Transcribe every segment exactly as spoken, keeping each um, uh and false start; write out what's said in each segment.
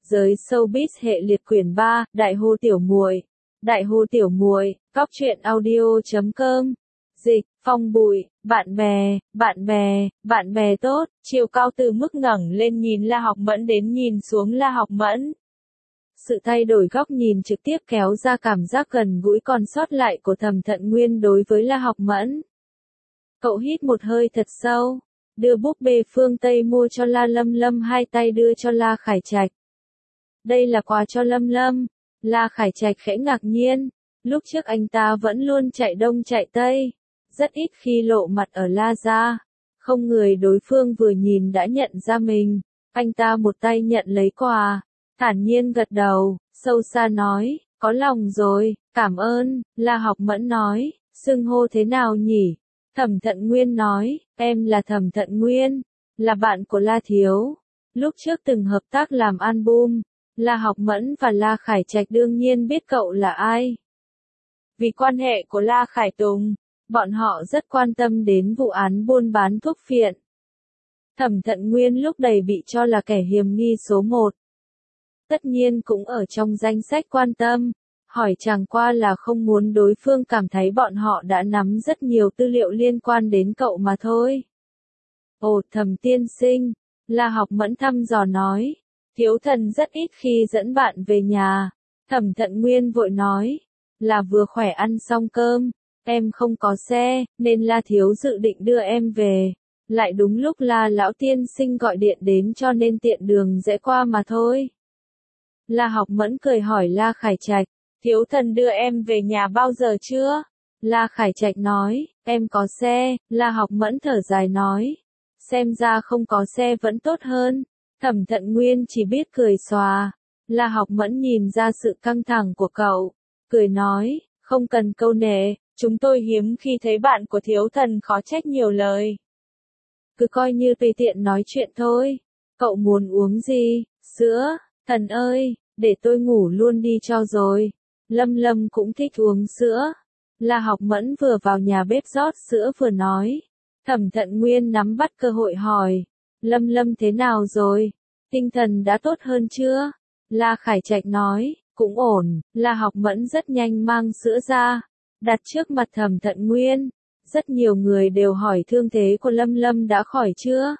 Giới showbiz hệ liệt quyển ba, Đại hô tiểu muội. Đại hô tiểu muội, góc truyện audio chấm com. Dịch, Phong Bụi, bạn bè, bạn bè, bạn bè tốt, chiều cao từ mức ngẩng lên nhìn La Học Mẫn đến nhìn xuống La Học Mẫn. Sự thay đổi góc nhìn trực tiếp kéo ra cảm giác gần gũi còn sót lại của Thẩm Thận Nguyên đối với La Học Mẫn. Cậu hít một hơi thật sâu, đưa búp bê phương Tây mua cho La Lâm Lâm hai tay đưa cho La Khải Trạch. Đây là quà cho Lâm Lâm. La Khải Trạch khẽ ngạc nhiên, lúc trước anh ta vẫn luôn chạy đông chạy tây, rất ít khi lộ mặt ở La gia, không ngờ đối phương vừa nhìn đã nhận ra mình, anh ta một tay nhận lấy quà, thản nhiên gật đầu, sâu xa nói, có lòng rồi, cảm ơn. La Học Mẫn nói, xưng hô thế nào nhỉ? Thẩm Thận Nguyên nói, em là Thẩm Thận Nguyên, là bạn của La Thiếu, lúc trước từng hợp tác làm album. La Học Mẫn và La Khải Trạch đương nhiên biết cậu là ai. Vì quan hệ của La Khải Tùng, bọn họ rất quan tâm đến vụ án buôn bán thuốc phiện. Thẩm Thận Nguyên lúc đầy bị cho là kẻ hiểm nghi số một. Tất nhiên cũng ở trong danh sách quan tâm, hỏi chẳng qua là không muốn đối phương cảm thấy bọn họ đã nắm rất nhiều tư liệu liên quan đến cậu mà thôi. Ồ, Thẩm tiên sinh, La Học Mẫn thăm dò nói. Thiếu thần rất ít khi dẫn bạn về nhà. Thẩm Thận Nguyên vội nói, là vừa khỏe ăn xong cơm, em không có xe, nên La Thiếu dự định đưa em về. Lại đúng lúc La lão tiên sinh gọi điện đến cho nên tiện đường rẽ qua mà thôi. La Học Mẫn cười hỏi La Khải Trạch, thiếu thần đưa em về nhà bao giờ chưa? La Khải Trạch nói, em có xe. La Học Mẫn thở dài nói, xem ra không có xe vẫn tốt hơn. Thẩm Thận Nguyên chỉ biết cười xòa. La Học Mẫn nhìn ra sự căng thẳng của cậu, cười nói, không cần câu nệ, chúng tôi hiếm khi thấy bạn của thiếu thần khó trách nhiều lời. Cứ coi như tùy tiện nói chuyện thôi. Cậu muốn uống gì? Sữa? Thần ơi, để tôi ngủ luôn đi cho rồi. Lâm Lâm cũng thích uống sữa. La Học Mẫn vừa vào nhà bếp rót sữa vừa nói. Thẩm Thận Nguyên nắm bắt cơ hội hỏi. Lâm Lâm thế nào rồi? Tinh thần đã tốt hơn chưa? La Khải Trạch nói, cũng ổn. La Học Mẫn rất nhanh mang sữa ra, đặt trước mặt Thẩm Thận Nguyên. Rất nhiều người đều hỏi thương thế của Lâm Lâm đã khỏi chưa?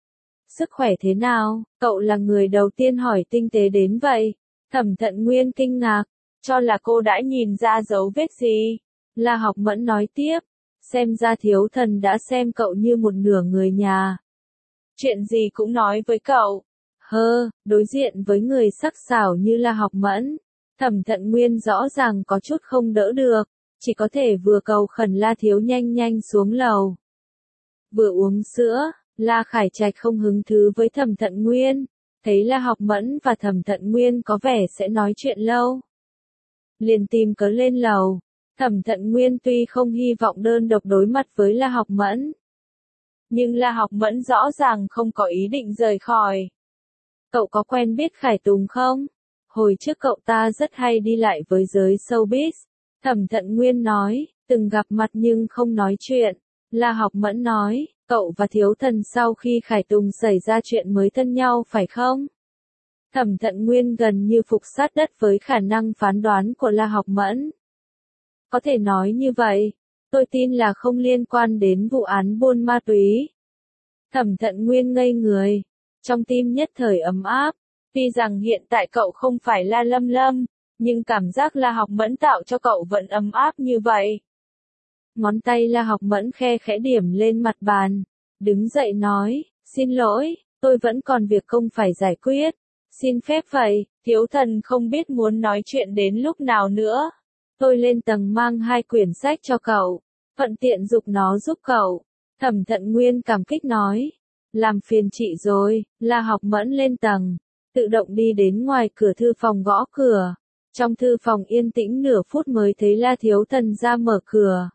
Sức khỏe thế nào? Cậu là người đầu tiên hỏi tinh tế đến vậy. Thẩm Thận Nguyên kinh ngạc, cho là cô đã nhìn ra dấu vết gì. La Học Mẫn nói tiếp, xem ra thiếu thần đã xem cậu như một nửa người nhà. Chuyện gì cũng nói với cậu. Hơ, đối diện với người sắc sảo như La Học Mẫn, Thẩm Thận Nguyên rõ ràng có chút không đỡ được, chỉ có thể vừa cầu khẩn La Thiếu nhanh nhanh xuống lầu. Vừa uống sữa, La Khải Trạch không hứng thú với Thẩm Thận Nguyên, thấy La Học Mẫn và Thẩm Thận Nguyên có vẻ sẽ nói chuyện lâu. Liền tìm cớ lên lầu. Thẩm Thận Nguyên tuy không hy vọng đơn độc đối mặt với La Học Mẫn, nhưng La Học Mẫn rõ ràng không có ý định rời khỏi. Cậu có quen biết Khải Tùng không? Hồi trước cậu ta rất hay đi lại với giới showbiz. Thẩm Thận Nguyên nói, từng gặp mặt nhưng không nói chuyện. La Học Mẫn nói, cậu và thiếu thần sau khi Khải Tùng xảy ra chuyện mới thân nhau phải không? Thẩm Thận Nguyên gần như phục sát đất với khả năng phán đoán của La Học Mẫn. Có thể nói như vậy, tôi tin là không liên quan đến vụ án buôn ma túy. Thẩm Thận Nguyên ngây người, trong tim nhất thời ấm áp, tuy rằng hiện tại cậu không phải La Lâm Lâm, nhưng cảm giác La Học Mẫn tạo cho cậu vẫn ấm áp như vậy. Ngón tay La Học Mẫn khe khẽ điểm lên mặt bàn, đứng dậy nói, xin lỗi, tôi vẫn còn việc công phải giải quyết, xin phép vậy, thiếu thần không biết muốn nói chuyện đến lúc nào nữa. Tôi lên tầng mang hai quyển sách cho cậu, thuận tiện giục nó giúp cậu. Thẩm Thận Nguyên cảm kích nói, làm phiền chị rồi. La Học Mẫn lên tầng, tự động đi đến ngoài cửa thư phòng gõ cửa. Trong thư phòng yên tĩnh nửa phút mới thấy La Thiếu Thần ra mở cửa.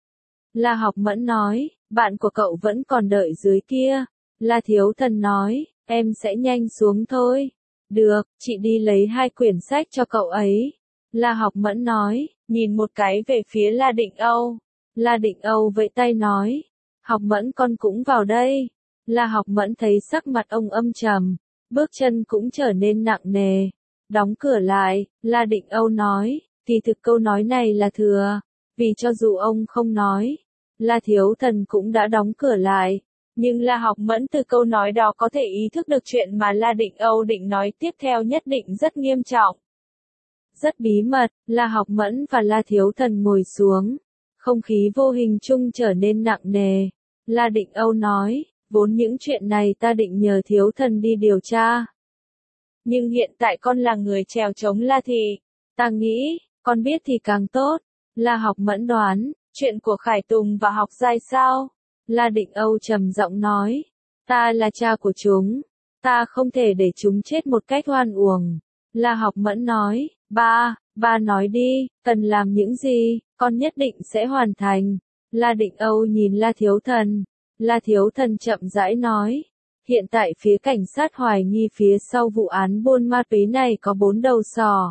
La Học Mẫn nói, bạn của cậu vẫn còn đợi dưới kia. La Thiếu Thần nói, em sẽ nhanh xuống thôi. Được, chị đi lấy hai quyển sách cho cậu ấy. La Học Mẫn nói, nhìn một cái về phía La Định Âu. La Định Âu vẫy tay nói, Học Mẫn con cũng vào đây. La Học Mẫn thấy sắc mặt ông âm trầm, bước chân cũng trở nên nặng nề. Đóng cửa lại, La Định Âu nói, kỳ thực câu nói này là thừa, vì cho dù ông không nói, La Thiếu Thần cũng đã đóng cửa lại. Nhưng La Học Mẫn từ câu nói đó có thể ý thức được chuyện mà La Định Âu định nói tiếp theo nhất định rất nghiêm trọng. Rất bí mật, La Học Mẫn và La Thiếu Thần ngồi xuống. Không khí vô hình chung trở nên nặng nề. La Định Âu nói, vốn những chuyện này ta định nhờ Thiếu Thần đi điều tra. Nhưng hiện tại con là người trèo chống La Thị. Ta nghĩ, con biết thì càng tốt. La Học Mẫn đoán, chuyện của Khải Tùng và Học Giai sao? La Định Âu trầm giọng nói, ta là cha của chúng. Ta không thể để chúng chết một cách oan uổng. La Học Mẫn nói, ba, ba nói đi, cần làm những gì, con nhất định sẽ hoàn thành. La Định Âu nhìn La Thiếu Thần. La Thiếu Thần chậm rãi nói, hiện tại phía cảnh sát hoài nghi phía sau vụ án buôn ma túy này có bốn đầu sỏ.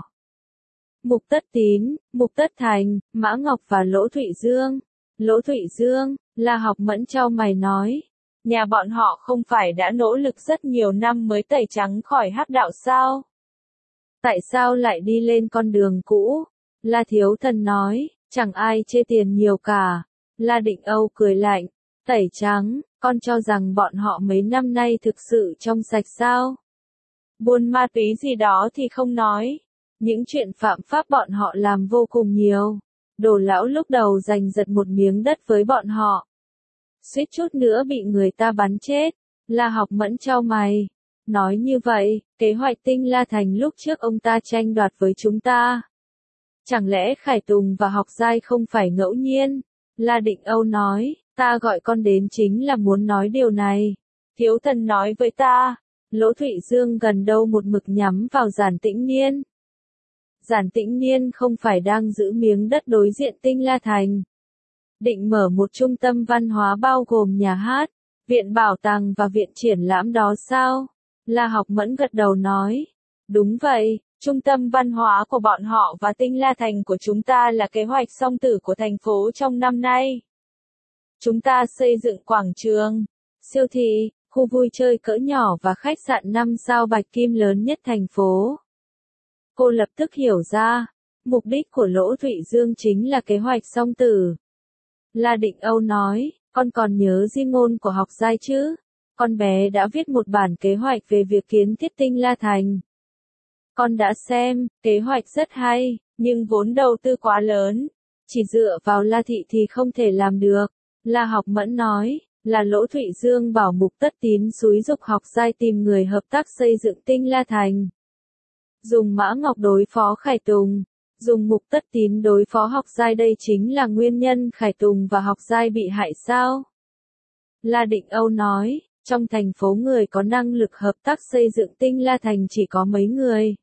Mục Tất Tín, Mục Tất Thành, Mã Ngọc và Lỗ Thụy Dương. Lỗ Thụy Dương, La Học Mẫn chau mày nói, nhà bọn họ không phải đã nỗ lực rất nhiều năm mới tẩy trắng khỏi hắc đạo sao? Tại sao lại đi lên con đường cũ? La Thiếu Thần nói, chẳng ai chê tiền nhiều cả. La Định Âu cười lạnh, tẩy trắng, con cho rằng bọn họ mấy năm nay thực sự trong sạch sao? Buôn ma túy gì đó thì không nói. Những chuyện phạm pháp bọn họ làm vô cùng nhiều. Đồ lão lúc đầu giành giật một miếng đất với bọn họ. Suýt chút nữa bị người ta bắn chết. La Học Mẫn chau mày. Nói như vậy, kế hoạch Tinh La Thành lúc trước ông ta tranh đoạt với chúng ta. Chẳng lẽ Khải Tùng và Học Giai không phải ngẫu nhiên? La Định Âu nói, ta gọi con đến chính là muốn nói điều này. Thiếu Thần nói với ta, Lỗ Thụy Dương gần đâu một mực nhắm vào Giản Tĩnh Niên. Giản Tĩnh Niên không phải đang giữ miếng đất đối diện Tinh La Thành. Định mở một trung tâm văn hóa bao gồm nhà hát, viện bảo tàng và viện triển lãm đó sao? La Học Mẫn gật đầu nói. Đúng vậy, trung tâm văn hóa của bọn họ và Tinh La Thành của chúng ta là kế hoạch song tử của thành phố trong năm nay. Chúng ta xây dựng quảng trường, siêu thị, khu vui chơi cỡ nhỏ và khách sạn năm sao Bạch Kim lớn nhất thành phố. Cô lập tức hiểu ra, mục đích của Lỗ Thụy Dương chính là kế hoạch song tử. La Định Âu nói, con còn nhớ di ngôn của Học Giai chứ? Con bé đã viết một bản kế hoạch về việc kiến thiết Tinh La Thành. Con đã xem, kế hoạch rất hay, nhưng vốn đầu tư quá lớn. Chỉ dựa vào La Thị thì không thể làm được. La Học Mẫn nói, là Lỗ Thụy Dương bảo Mục Tất Tín xúi giục Học Giai tìm người hợp tác xây dựng Tinh La Thành. Dùng Mã Ngọc đối phó Khải Tùng, dùng Mục Tất Tín đối phó Học Giai, đây chính là nguyên nhân Khải Tùng và Học Giai bị hại sao? La Định Âu nói, trong thành phố người có năng lực hợp tác xây dựng Tinh La Thành chỉ có mấy người.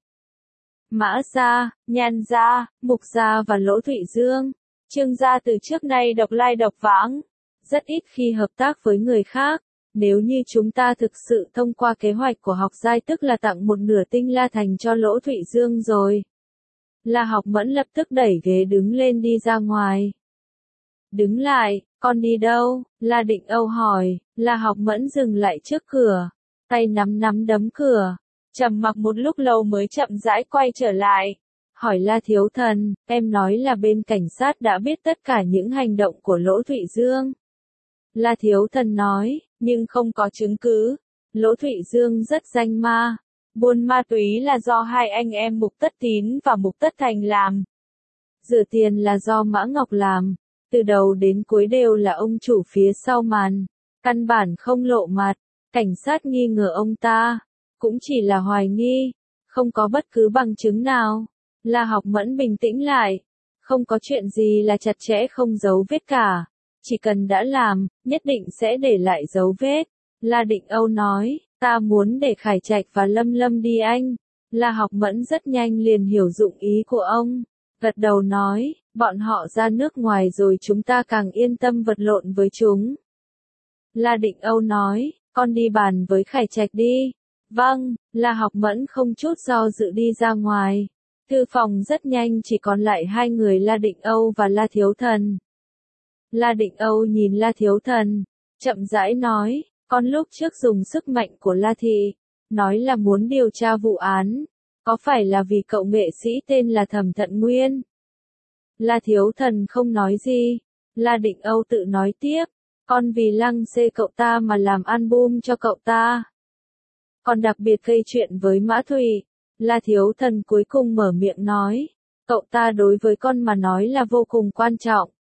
Mã Gia, Nhan Gia, Mục Gia và Lỗ Thụy Dương. Trương gia từ trước nay độc lai độc vãng, rất ít khi hợp tác với người khác. Nếu như chúng ta thực sự thông qua kế hoạch của Học Giai tức là tặng một nửa Tinh La Thành cho Lỗ Thụy Dương rồi. La Học Mẫn lập tức đẩy ghế đứng lên đi ra ngoài. Đứng lại, con đi đâu? La Định Âu hỏi. La Học Mẫn dừng lại trước cửa, tay nắm nắm đấm cửa, trầm mặc một lúc lâu mới chậm rãi quay trở lại. Hỏi La Thiếu Thần, em nói là bên cảnh sát đã biết tất cả những hành động của Lỗ Thụy Dương. La Thiếu Thần nói, nhưng không có chứng cứ. Lỗ Thụy Dương rất danh ma. Buôn ma túy là do hai anh em Mục Tất Tín và Mục Tất Thành làm. Rửa tiền là do Mã Ngọc làm. Từ đầu đến cuối đều là ông chủ phía sau màn. Căn bản không lộ mặt. Cảnh sát nghi ngờ ông ta. Cũng chỉ là hoài nghi. Không có bất cứ bằng chứng nào. La Học Mẫn bình tĩnh lại. Không có chuyện gì là chặt chẽ không giấu vết cả. Chỉ cần đã làm, nhất định sẽ để lại dấu vết. La Định Âu nói, ta muốn để Khải Trạch và Lâm Lâm đi anh. La Học Mẫn rất nhanh liền hiểu dụng ý của ông. Gật đầu nói, bọn họ ra nước ngoài rồi chúng ta càng yên tâm vật lộn với chúng. La Định Âu nói, con đi bàn với Khải Trạch đi. Vâng, La Học Mẫn không chút do dự đi ra ngoài. Thư phòng rất nhanh chỉ còn lại hai người La Định Âu và La Thiếu Thần. La Định Âu nhìn La Thiếu Thần, chậm rãi nói, con lúc trước dùng sức mạnh của La Thị, nói là muốn điều tra vụ án. Có phải là vì cậu nghệ sĩ tên là Thẩm Thận Nguyên? La Thiếu Thần không nói gì. La Định Âu tự nói tiếp. Con vì Lăng Xê cậu ta mà làm album cho cậu ta. Còn đặc biệt gây chuyện với Mã Thủy. La Thiếu Thần cuối cùng mở miệng nói. Cậu ta đối với con mà nói là vô cùng quan trọng.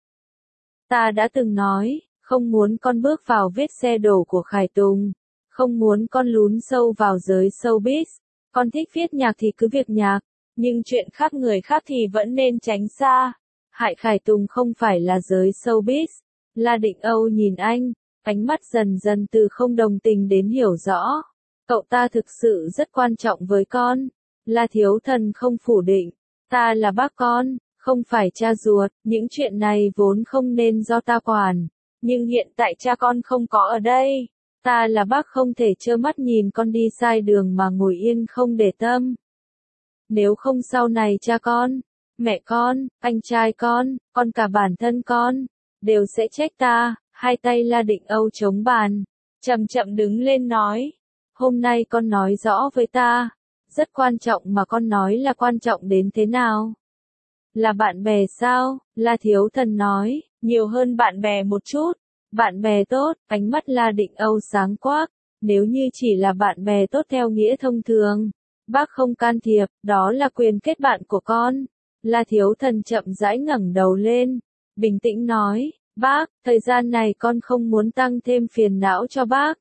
Ta đã từng nói, không muốn con bước vào vết xe đổ của Khải Tùng. Không muốn con lún sâu vào giới showbiz. Con thích viết nhạc thì cứ việc nhạc. Nhưng chuyện khác người khác thì vẫn nên tránh xa. Hại Khải Tùng không phải là giới showbiz. La Định Âu nhìn anh, ánh mắt dần dần từ không đồng tình đến hiểu rõ. Cậu ta thực sự rất quan trọng với con. La Thiếu Thần không phủ định. Ta là bác con, không phải cha ruột. Những chuyện này vốn không nên do ta quản. Nhưng hiện tại cha con không có ở đây. Ta là bác không thể trơ mắt nhìn con đi sai đường mà ngồi yên không để tâm. Nếu không sau này cha con, mẹ con, anh trai con, con cả bản thân con, đều sẽ trách ta. Hai tay La Định Âu chống bàn, chậm chậm đứng lên nói. Hôm nay con nói rõ với ta. Rất quan trọng mà con nói là quan trọng đến thế nào? Là bạn bè sao? La Thiếu Thần nói, nhiều hơn bạn bè một chút. Bạn bè tốt, ánh mắt La Định Âu sáng quắc. Nếu như chỉ là bạn bè tốt theo nghĩa thông thường, bác không can thiệp, đó là quyền kết bạn của con. La Thiếu Thần chậm rãi ngẩng đầu lên, bình tĩnh nói, bác, thời gian này con không muốn tăng thêm phiền não cho bác.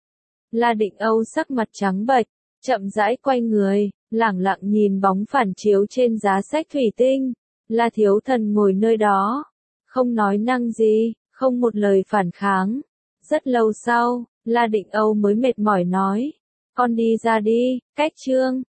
La Định Âu sắc mặt trắng bệch, chậm rãi quay người, lẳng lặng nhìn bóng phản chiếu trên giá sách thủy tinh. La Thiếu Thần ngồi nơi đó, không nói năng gì, không một lời phản kháng. Rất lâu sau, La Định Âu mới mệt mỏi nói, con đi ra đi, cách chương.